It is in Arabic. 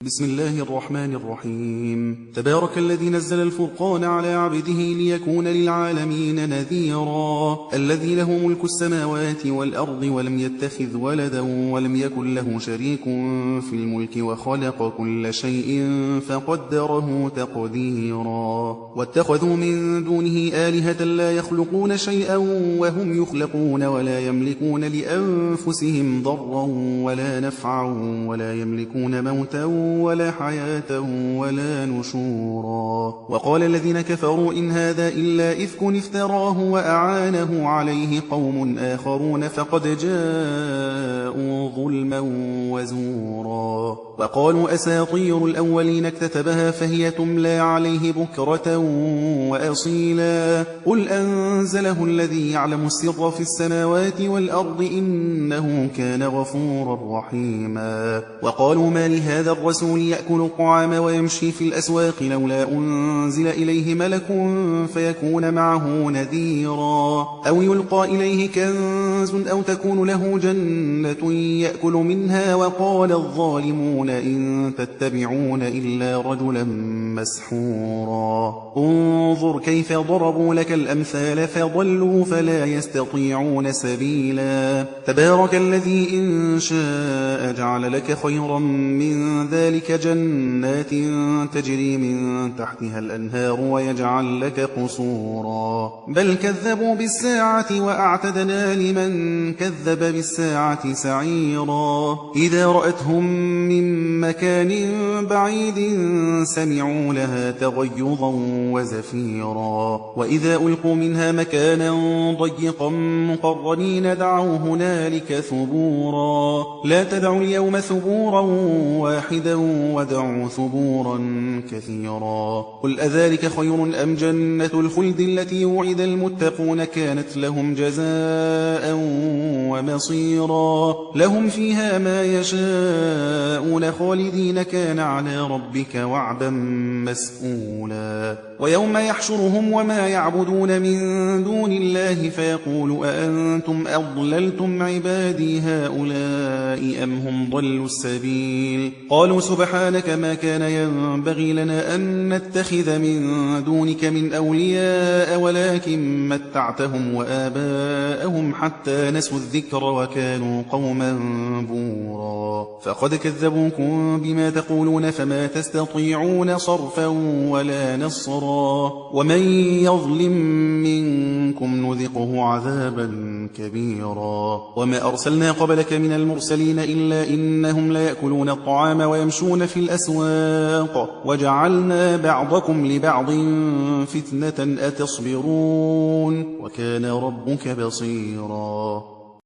بسم الله الرحمن الرحيم. تبارك الذي نزل الفرقان على عبده ليكون للعالمين نذيرا. الذي له ملك السماوات والأرض ولم يتخذ ولدا ولم يكن له شريك في الملك وخلق كل شيء فقدره تقديرا. واتخذوا من دونه آلهة لا يخلقون شيئا وهم يخلقون ولا يملكون لأنفسهم ضرا ولا نفعا ولا يملكون موتا ولا حياة ولا نشورا. وقال الذين كفروا إن هذا إلا إفك افتراه وأعانه عليه قوم آخرون فقد جاءوا ظلما وزورا. وقالوا أساطير الأولين اكتتبها فهي تملى عليه بكرة وأصيلا. قل أنزله الذي يعلم السر في السماوات والأرض إنه كان غفورا رحيما. وقالوا ما لهذا الرسول يأكل الطعام ويمشي في الأسواق لولا أنزل إليه ملك فيكون معه نذيرا. أو يلقى إليه كنز أو تكون له جنة يأكل منها. وقال الظالمون إن تتبعون إلا رجلا مسحورا. انظر كيف ضربوا لك الأمثال فضلوا فلا يستطيعون سبيلا. تبارك الذي إن شاء جعل لك خيرا من ذلك جنات تجري من تحتها الأنهار ويجعل لك قصورا. بل كذبوا بالساعة وأعتدنا لمن كذب بالساعة سعيرا. إذا رأتهم من مكان بعيد سمعوا لها تغيظا وزفيرا. وإذا ألقوا منها مكانا ضيقا مقرنين دعوا هنالك ثبورا. لا تدعوا اليوم ثبورا واحدا ودعوا ثبورا كثيرا. قل أذلك خير أم جنة الخلد التي وعد المتقون كانت لهم جزاء ومصيرا. لهم فيها ما يشاءون خالدين كان على ربك وعدا مسئولا. ويوم يحشرهم وما يعبدون من دون الله فيقول أأنتم أضللتم عبادي هؤلاء أم هم ضلوا السبيل. قالوا سبحانك ما كان ينبغي لنا أن نتخذ من دونك من أولياء ولكن متعتهم وآباءهم حتى نسوا الذكر وكانوا قوما بورا. فقد كذبوكم بما تقولون فما تستطيعون صرفا ولا نصرا. ومن يظلم منكم نذقه عذابا كبيرا. وما أرسلنا قبلك من المرسلين إلا إنهم ليأكلون الطعام ويمشون في الأسواق وجعلنا بعضكم لبعض فتنة أتصبرون وكان ربك بصيرا.